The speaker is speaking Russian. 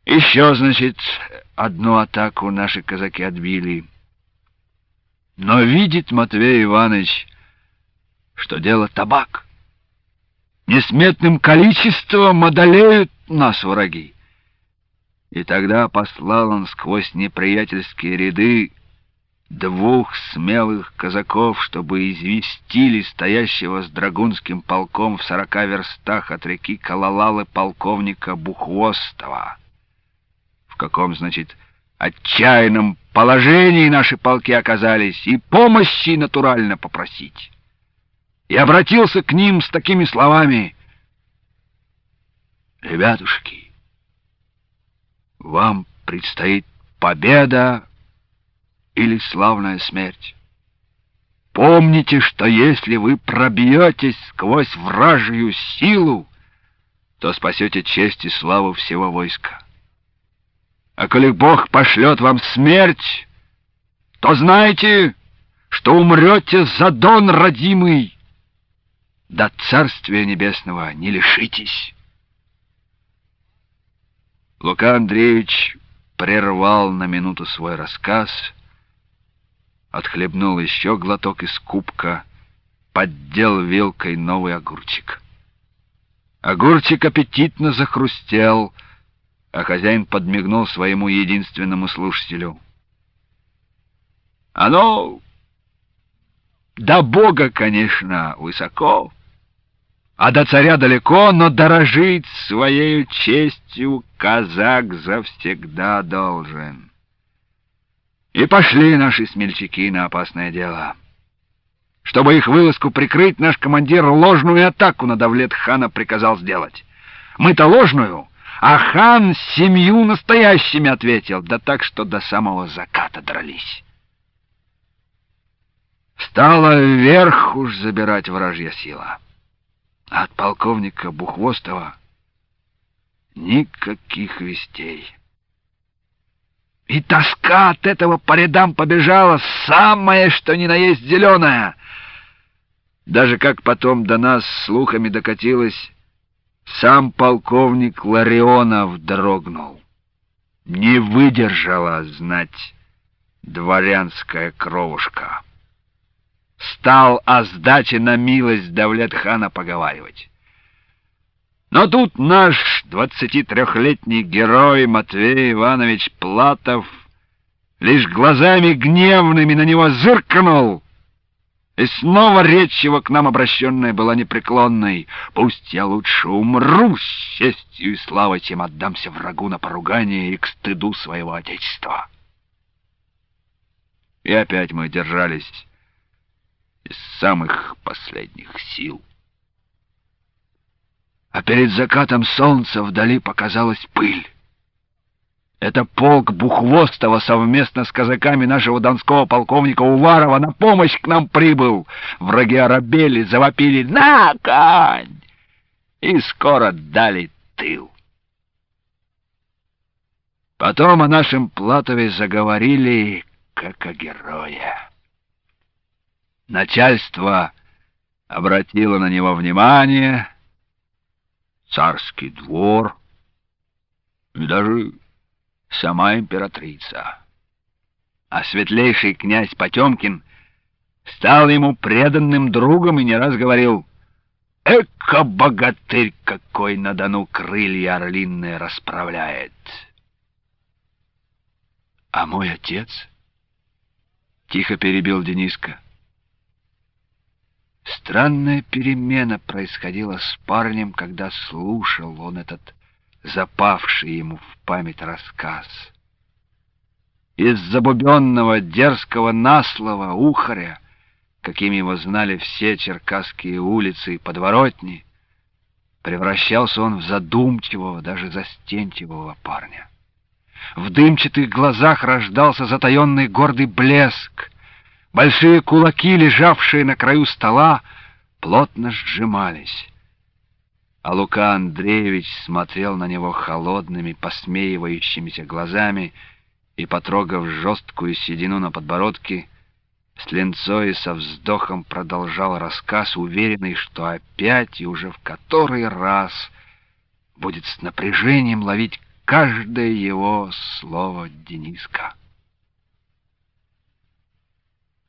Еще, значит, одну атаку наши казаки отбили. Но видит Матвей Иванович, что дело табак. Несметным количеством одолеют нас враги. И тогда послал он сквозь неприятельские ряды 2 смелых казаков, чтобы известили стоящего с драгунским полком в 40 верстах от реки Калалалы полковника Бухвостова. В каком, значит, отчаянном положении наши полки оказались, и помощи натурально попросить. И обратился к ним с такими словами: «Ребятушки, вам предстоит победа или славная смерть. Помните, что если вы пробьетесь сквозь вражью силу, то спасете честь и славу всего войска. А коли Бог пошлет вам смерть, то знайте, что умрете за Дон родимый, до Царствия Небесного не лишитесь». Лука Андреевич прервал на минуту свой рассказ, отхлебнул еще глоток из кубка, поддел вилкой новый огурчик. Огурчик аппетитно захрустел, а хозяин подмигнул своему единственному слушателю. «Оно до Бога, конечно, высоко, а до царя далеко, но дорожить своей честью казак завсегда должен». И пошли наши смельчаки на опасное дело. Чтобы их вылазку прикрыть, наш командир ложную атаку на Давлет-хана приказал сделать. Мы-то ложную, а хан 7 настоящими ответил, да так, что до самого заката дрались. Стала вверх уж забирать вражья сила. А от полковника Бухвостова никаких вестей. И тоска от этого по рядам побежала, самое что ни на есть зеленая. Даже как потом до нас слухами докатилось, сам полковник Ларионов дрогнул. Не выдержала, знать, дворянская кровушка. Стал о сдаче на милость Давлет-хана поговаривать. Но тут наш 23-летний герой Матвей Иванович Платов лишь глазами гневными на него зыркнул, и снова речь его к нам обращенная была непреклонной: «Пусть я лучше умру с честью и славой, чем отдамся врагу на поругание и к стыду своего отечества». И опять мы держались из самых последних сил. А перед закатом солнца вдали показалась пыль. Это полк Бухвостова совместно с казаками нашего донского полковника Уварова на помощь к нам прибыл. Враги оробели, завопили «На, конь!» и скоро дали тыл. Потом о нашем Платове заговорили как о герое. Начальство обратило на него внимание, царский двор и даже сама императрица. А светлейший князь Потемкин стал ему преданным другом и не раз говорил: «Эка богатырь какой на Дону крылья орлиные расправляет!» «А мой отец?» — тихо перебил Дениска. Странная перемена происходила с парнем, когда слушал он этот запавший ему в память рассказ. Из забубенного дерзкого наслова ухаря, какими его знали все черкасские улицы и подворотни, превращался он в задумчивого, даже застенчивого парня. В дымчатых глазах рождался затаенный гордый блеск. Большие кулаки, лежавшие на краю стола, плотно сжимались. А Лука Андреевич смотрел на него холодными, посмеивающимися глазами и, потрогав жесткую седину на подбородке, с линцой и со вздохом продолжал рассказ, уверенный, что опять и уже в который раз будет с напряжением ловить каждое его слово Дениска.